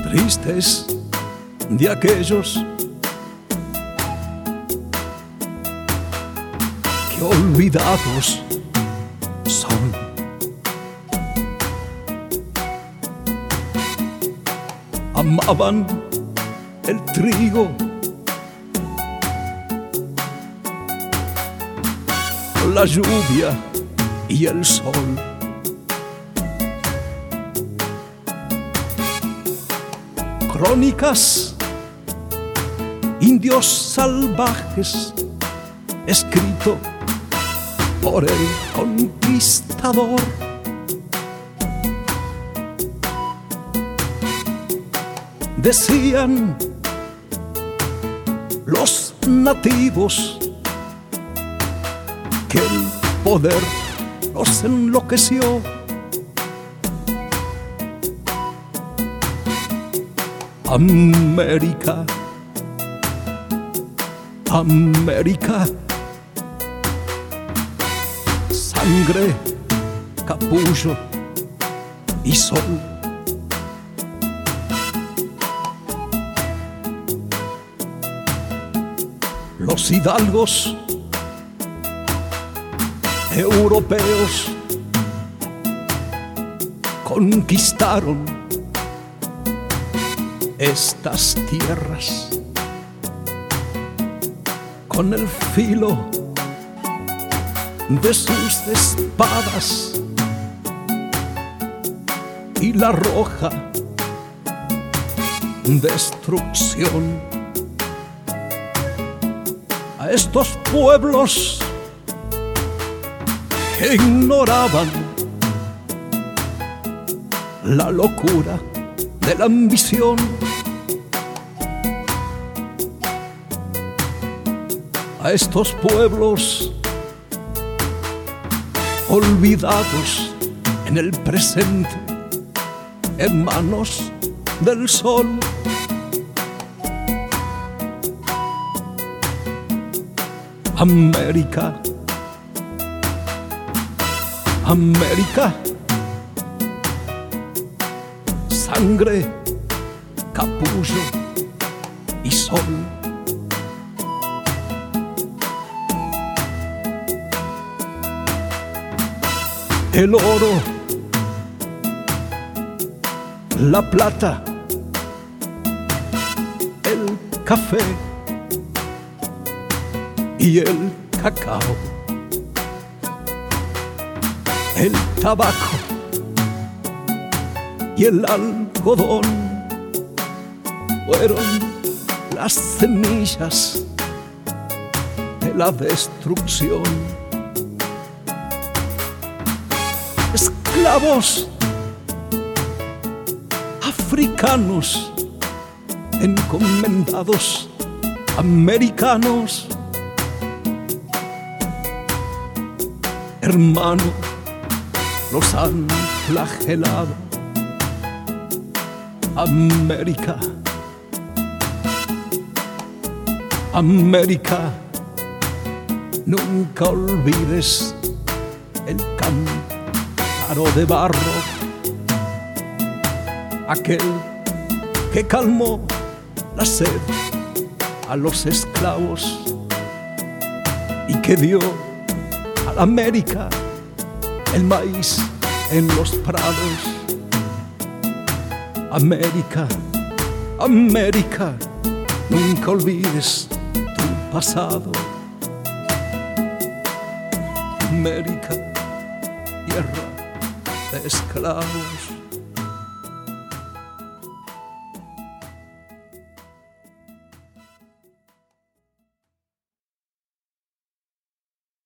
tristes de aquellos que olvidados son. Amaban el trigo, la lluvia y el sol. Crónicas, indios salvajes, escrito por el conquistador. Decían los nativos que el poder los enloqueció. América, América, sangre, capullo y sol. Los hidalgos europeos conquistaron estas tierras con el filo de sus espadas y la roja destrucción. A estos pueblos que ignoraban la locura de la ambición, a estos pueblos olvidados en el presente, en manos del sol. América, América, sangre, capullo y sol. El oro, la plata, el café y el cacao, el tabaco y el algodón fueron las semillas de la destrucción. Esclavos africanos encomendados americanos. Hermano, los han flagelado. América, América, nunca olvides el cántaro de barro, aquel que calmó la sed a los esclavos y que dio a la América el maíz en los prados. América, América, nunca olvides tu pasado. América, tierra de esclavos.